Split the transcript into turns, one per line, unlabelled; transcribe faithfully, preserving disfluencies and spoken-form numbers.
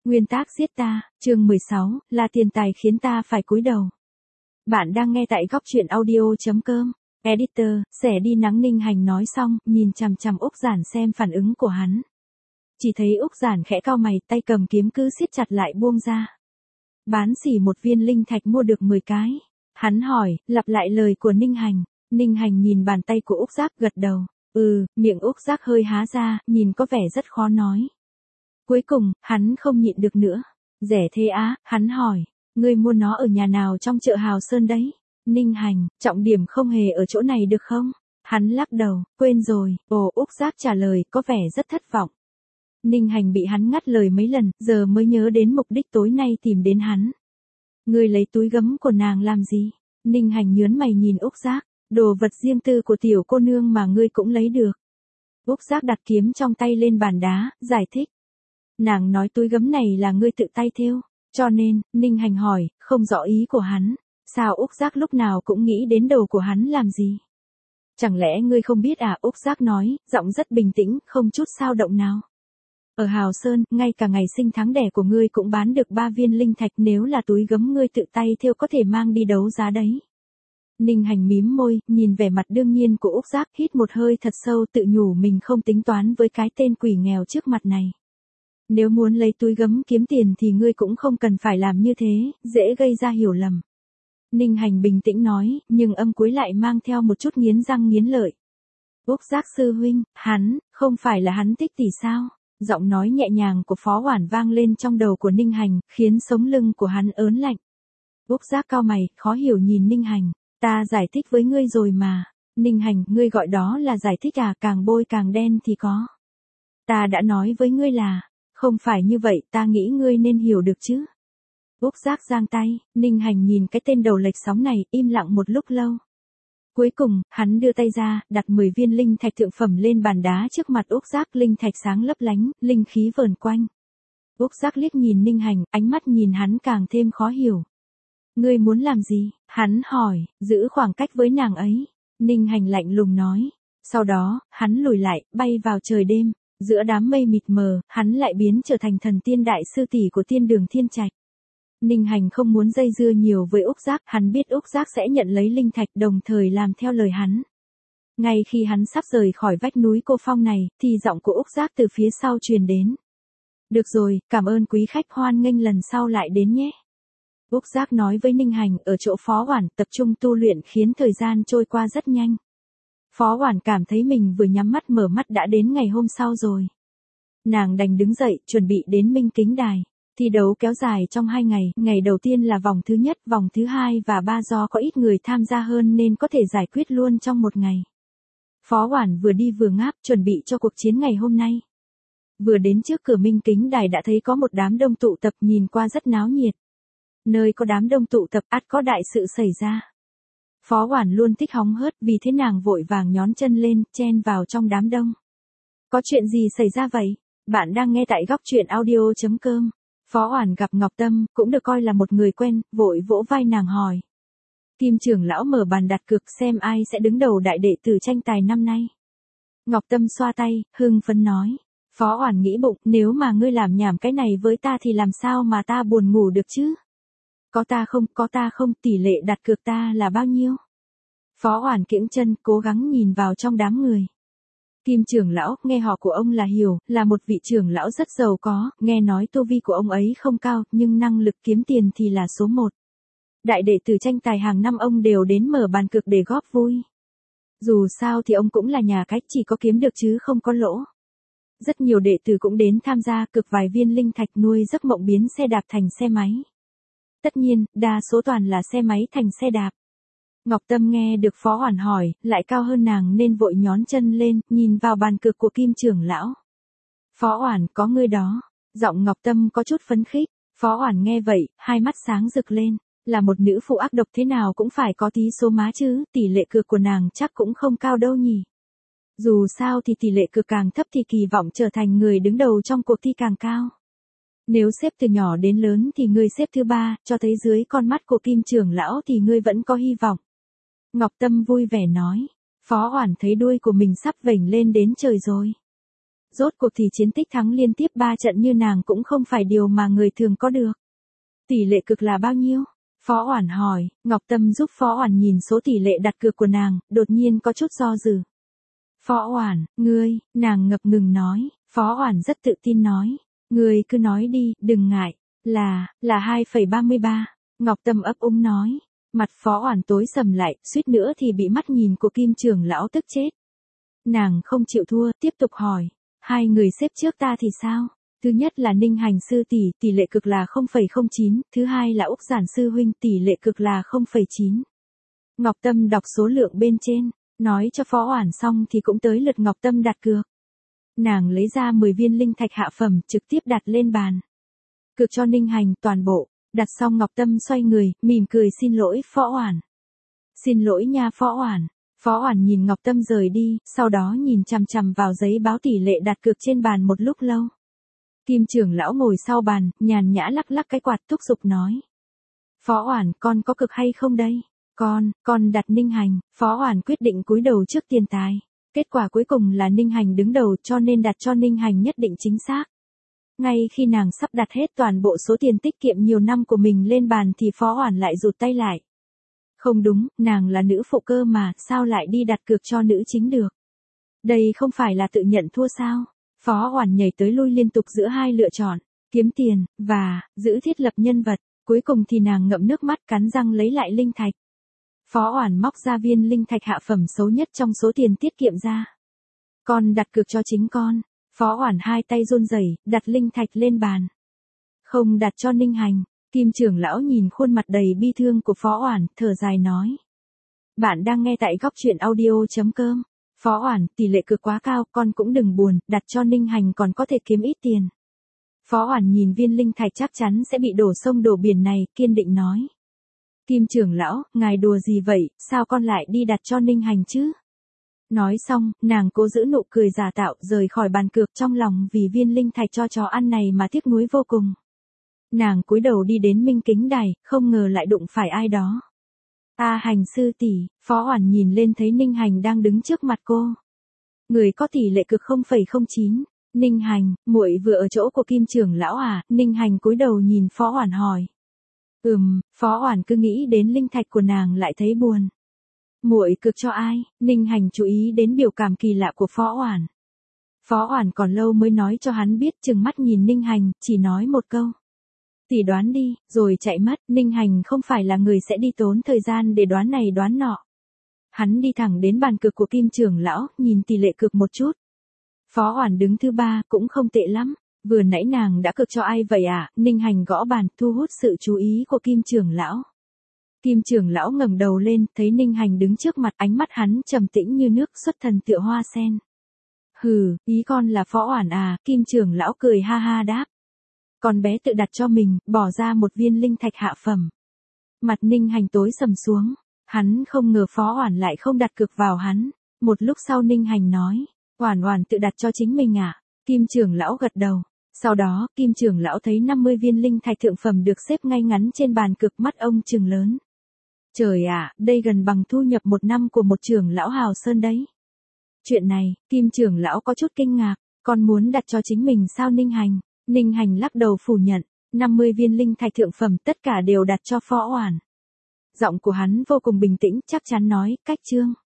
Nguyên tác giết ta, chương mười sáu, là tiền tài khiến ta phải cúi đầu. Bạn đang nghe tại góc truyện audio.com. Editor, xẻ đi nắng. Ninh Hành nói xong, nhìn chằm chằm Úc Giản xem phản ứng của hắn. Chỉ thấy Úc Giản khẽ cau mày, tay cầm kiếm cứ siết chặt lại buông ra. Bán xỉ một viên linh thạch mua được mười cái. Hắn hỏi, lặp lại lời của Ninh Hành. Ninh Hành nhìn bàn tay của Úc Giác gật đầu. Ừ, miệng Úc Giác hơi há ra, nhìn có vẻ rất khó nói. Cuối cùng, hắn không nhịn được nữa. Rẻ thế á, hắn hỏi. Ngươi mua nó ở nhà nào trong chợ Hào Sơn đấy? Ninh Hành, trọng điểm không hề ở chỗ này được không? Hắn lắc đầu, quên rồi. Ồ, Úc Giác trả lời, có vẻ rất thất vọng. Ninh Hành bị hắn ngắt lời mấy lần, giờ mới nhớ đến mục đích tối nay tìm đến hắn. Ngươi lấy túi gấm của nàng làm gì? Ninh Hành nhớn mày nhìn Úc Giác. Đồ vật riêng tư của tiểu cô nương mà ngươi cũng lấy được. Úc Giác đặt kiếm trong tay lên bàn đá, giải thích. Nàng nói túi gấm này là ngươi tự tay thêu, cho nên, Ninh Hành hỏi, không rõ ý của hắn. Sao Úc Giác lúc nào cũng nghĩ đến đầu của hắn làm gì? Chẳng lẽ ngươi không biết à? Úc Giác nói, giọng rất bình tĩnh, không chút xao động nào. Ở Hào Sơn, ngay cả ngày sinh tháng đẻ của ngươi cũng bán được ba viên linh thạch, nếu là túi gấm ngươi tự tay thêu có thể mang đi đấu giá đấy. Ninh Hành mím môi, nhìn vẻ mặt đương nhiên của Úc Giác, hít một hơi thật sâu, tự nhủ mình không tính toán với cái tên quỷ nghèo trước mặt này. Nếu muốn lấy túi gấm kiếm tiền thì ngươi cũng không cần phải làm như thế, dễ gây ra hiểu lầm. Ninh Hành bình tĩnh nói, nhưng âm cuối lại mang theo một chút nghiến răng nghiến lợi. Úc Giác sư huynh, hắn, không phải là hắn thích tỷ sao? Giọng nói nhẹ nhàng của Phó Hoản vang lên trong đầu của Ninh Hành, khiến sống lưng của hắn ớn lạnh. Úc Giác cau mày, khó hiểu nhìn Ninh Hành. Ta giải thích với ngươi rồi mà. Ninh Hành, ngươi gọi đó là giải thích à? Càng bôi càng đen thì có. Ta đã nói với ngươi là, không phải như vậy, ta nghĩ ngươi nên hiểu được chứ. Úc Giác giang tay, Ninh Hành nhìn cái tên đầu lệch sóng này, im lặng một lúc lâu. Cuối cùng, hắn đưa tay ra, đặt mười viên linh thạch thượng phẩm lên bàn đá trước mặt Úc Giác, linh thạch sáng lấp lánh, linh khí vờn quanh. Úc Giác liếc nhìn Ninh Hành, ánh mắt nhìn hắn càng thêm khó hiểu. Ngươi muốn làm gì? Hắn hỏi, giữ khoảng cách với nàng ấy. Ninh Hành lạnh lùng nói. Sau đó, hắn lùi lại, bay vào trời đêm. Giữa đám mây mịt mờ, hắn lại biến trở thành thần tiên đại sư tỷ của tiên đường Thiên Trạch. Ninh Hành không muốn dây dưa nhiều với Úc Giác, hắn biết Úc Giác sẽ nhận lấy linh thạch, đồng thời làm theo lời hắn. Ngay khi hắn sắp rời khỏi vách núi Cô Phong này, thì giọng của Úc Giác từ phía sau truyền đến. Được rồi, cảm ơn quý khách, hoan nghênh lần sau lại đến nhé. Úc Giác nói với Ninh Hành, ở chỗ Phó Hoản tập trung tu luyện khiến thời gian trôi qua rất nhanh. Phó Hoản cảm thấy mình vừa nhắm mắt mở mắt đã đến ngày hôm sau rồi. Nàng đành đứng dậy, chuẩn bị đến Minh Kính Đài. Thi đấu kéo dài trong hai ngày, ngày đầu tiên là vòng thứ nhất, vòng thứ hai và ba do có ít người tham gia hơn nên có thể giải quyết luôn trong một ngày. Phó Hoản vừa đi vừa ngáp, chuẩn bị cho cuộc chiến ngày hôm nay. Vừa đến trước cửa Minh Kính Đài đã thấy có một đám đông tụ tập, nhìn qua rất náo nhiệt. Nơi có đám đông tụ tập ắt có đại sự xảy ra. Phó Hoản luôn thích hóng hớt, vì thế nàng vội vàng nhón chân lên, chen vào trong đám đông. Có chuyện gì xảy ra vậy? Bạn đang nghe tại góc truyện audio.com. Phó Hoản gặp Ngọc Tâm, cũng được coi là một người quen, vội vỗ vai nàng hỏi. Kim trưởng lão mở bàn đặt cược xem ai sẽ đứng đầu đại đệ tử tranh tài năm nay. Ngọc Tâm xoa tay, hưng phấn nói. Phó Hoản nghĩ bụng, nếu mà ngươi làm nhảm cái này với ta thì làm sao mà ta buồn ngủ được chứ? Có ta không, có ta không, tỷ lệ đặt cược ta là bao nhiêu? Phó Hoản kiễng chân, cố gắng nhìn vào trong đám người. Kim trưởng lão, nghe họ của ông là Hiểu, là một vị trưởng lão rất giàu có, nghe nói tu vi của ông ấy không cao, nhưng năng lực kiếm tiền thì là số một. Đại đệ tử tranh tài hàng năm ông đều đến mở bàn cược để góp vui. Dù sao thì ông cũng là nhà cái, chỉ có kiếm được chứ không có lỗ. Rất nhiều đệ tử cũng đến tham gia, cược vài viên linh thạch nuôi giấc mộng biến xe đạp thành xe máy. Tất nhiên, đa số toàn là xe máy thành xe đạp. Ngọc Tâm nghe được Phó Hoản hỏi, lại cao hơn nàng nên vội nhón chân lên, nhìn vào bàn cược của Kim trưởng lão. Phó Hoản, có ngươi đó. Giọng Ngọc Tâm có chút phấn khích. Phó Hoản nghe vậy, hai mắt sáng rực lên. Là một nữ phụ ác độc thế nào cũng phải có tí số má chứ, tỷ lệ cược của nàng chắc cũng không cao đâu nhỉ. Dù sao thì tỷ lệ cược càng thấp thì kỳ vọng trở thành người đứng đầu trong cuộc thi càng cao. Nếu xếp từ nhỏ đến lớn thì ngươi xếp thứ ba, cho thấy dưới con mắt của Kim trưởng lão thì ngươi vẫn có hy vọng. Ngọc Tâm vui vẻ nói. Phó Hoản thấy đuôi của mình sắp vểnh lên đến trời rồi. Rốt cuộc thì chiến tích thắng liên tiếp ba trận như nàng cũng không phải điều mà người thường có được. Tỷ lệ cực là bao nhiêu? Phó Oản hỏi, Ngọc Tâm giúp Phó Oản nhìn số tỷ lệ đặt cược của nàng, đột nhiên có chút do dự. Phó Oản, ngươi, nàng ngập ngừng nói, Phó Oản rất tự tin nói, ngươi cứ nói đi, đừng ngại, là, là hai phẩy ba mươi ba, Ngọc Tâm ấp úng nói, mặt Phó Oản tối sầm lại, suýt nữa thì bị mắt nhìn của Kim trưởng lão tức chết. Nàng không chịu thua, tiếp tục hỏi, hai người xếp trước ta thì sao? Thứ nhất là Ninh Hành sư tỷ, tỷ lệ cực là không phẩy không chín, thứ hai là Úc Giản sư huynh, tỷ lệ cực là không phẩy chín. Ngọc Tâm đọc số lượng bên trên, nói cho Phó Oản xong thì cũng tới lượt Ngọc Tâm đặt cược. Nàng lấy ra mười viên linh thạch hạ phẩm, trực tiếp đặt lên bàn. Cược cho Ninh Hành toàn bộ, đặt xong Ngọc Tâm xoay người, mỉm cười xin lỗi Phó Oản. Xin lỗi nha Phó Oản. Phó Oản nhìn Ngọc Tâm rời đi, sau đó nhìn chằm chằm vào giấy báo tỷ lệ đặt cược trên bàn một lúc lâu. Kim trưởng lão ngồi sau bàn, nhàn nhã lắc lắc cái quạt thúc giục nói. Phó Oản, con có cực hay không đây? Con, con đặt Ninh Hành. Phó Oản quyết định cúi đầu trước tiền tài. Kết quả cuối cùng là Ninh Hành đứng đầu, cho nên đặt cho Ninh Hành nhất định chính xác. Ngay khi nàng sắp đặt hết toàn bộ số tiền tiết kiệm nhiều năm của mình lên bàn thì Phó Oản lại rụt tay lại. Không đúng, nàng là nữ phụ cơ mà, sao lại đi đặt cược cho nữ chính được? Đây không phải là tự nhận thua sao? Phó Oản nhảy tới lui liên tục giữa hai lựa chọn, kiếm tiền, và, giữ thiết lập nhân vật, cuối cùng thì nàng ngậm nước mắt cắn răng lấy lại linh thạch. Phó Oản móc ra viên linh thạch hạ phẩm xấu nhất trong số tiền tiết kiệm ra. Con đặt cược cho chính con. Phó Oản hai tay run rẩy, đặt linh thạch lên bàn. Không đặt cho Ninh Hành. Kim trưởng lão nhìn khuôn mặt đầy bi thương của Phó Oản, thở dài nói. Bạn đang nghe tại góc truyện audio chấm com. Phó Oản, tỷ lệ cược quá cao, con cũng đừng buồn, đặt cho Ninh Hành còn có thể kiếm ít tiền. Phó Oản nhìn viên linh thạch chắc chắn sẽ bị đổ sông đổ biển này, kiên định nói. Kim trưởng lão, ngài đùa gì vậy, sao con lại đi đặt cho Ninh Hành chứ? Nói xong, nàng cố giữ nụ cười giả tạo, rời khỏi bàn cược, trong lòng vì viên linh thạch cho chó ăn này mà tiếc nuối vô cùng. Nàng cúi đầu đi đến minh kính đài, không ngờ lại đụng phải ai đó. A Hành sư tỷ. Phó Oản nhìn lên thấy Ninh Hành đang đứng trước mặt cô. Người có tỷ lệ cực không phẩy không chín. Ninh Hành, muội vừa ở chỗ của Kim trưởng lão à? Ninh Hành cúi đầu nhìn Phó Oản hỏi. Ừm, Phó Oản cứ nghĩ đến linh thạch của nàng lại thấy buồn. Muội cược cho ai? Ninh Hành chú ý đến biểu cảm kỳ lạ của Phó Oản. Phó Oản còn lâu mới nói cho hắn biết, trừng mắt nhìn Ninh Hành, chỉ nói một câu. Tỷ đoán đi, rồi chạy mất. Ninh Hành không phải là người sẽ đi tốn thời gian để đoán này đoán nọ. Hắn đi thẳng đến bàn cược của Kim trưởng lão, nhìn tỷ lệ cược một chút. Phó Oản đứng thứ ba, cũng không tệ lắm. Vừa nãy nàng đã cược cho ai vậy à? Ninh Hành gõ bàn, thu hút sự chú ý của Kim trưởng lão. Kim trưởng lão ngẩng đầu lên, thấy Ninh Hành đứng trước mặt, ánh mắt hắn trầm tĩnh như nước, xuất thần tựa hoa sen. Hừ, ý con là Phó Oản à? Kim trưởng lão cười ha ha đáp. Con bé tự đặt cho mình, bỏ ra một viên linh thạch hạ phẩm. Mặt Ninh Hành tối sầm xuống, hắn không ngờ Phó Oản lại không đặt cược vào hắn. Một lúc sau Ninh Hành nói, Oản Oản tự đặt cho chính mình à? Kim trưởng lão gật đầu. Sau đó, Kim trưởng lão thấy năm mươi viên linh thạch thượng phẩm được xếp ngay ngắn trên bàn cược, mắt ông trừng lớn. Trời ạ, đây gần bằng thu nhập một năm của một trưởng lão Hào Sơn đấy. Chuyện này, Kim trưởng lão có chút kinh ngạc, con muốn đặt cho chính mình sao Ninh Hành? Ninh Hành lắc đầu phủ nhận, năm mươi viên linh thạch thượng phẩm tất cả đều đặt cho Phó Oản. Giọng của hắn vô cùng bình tĩnh, chắc chắn nói, cách chương.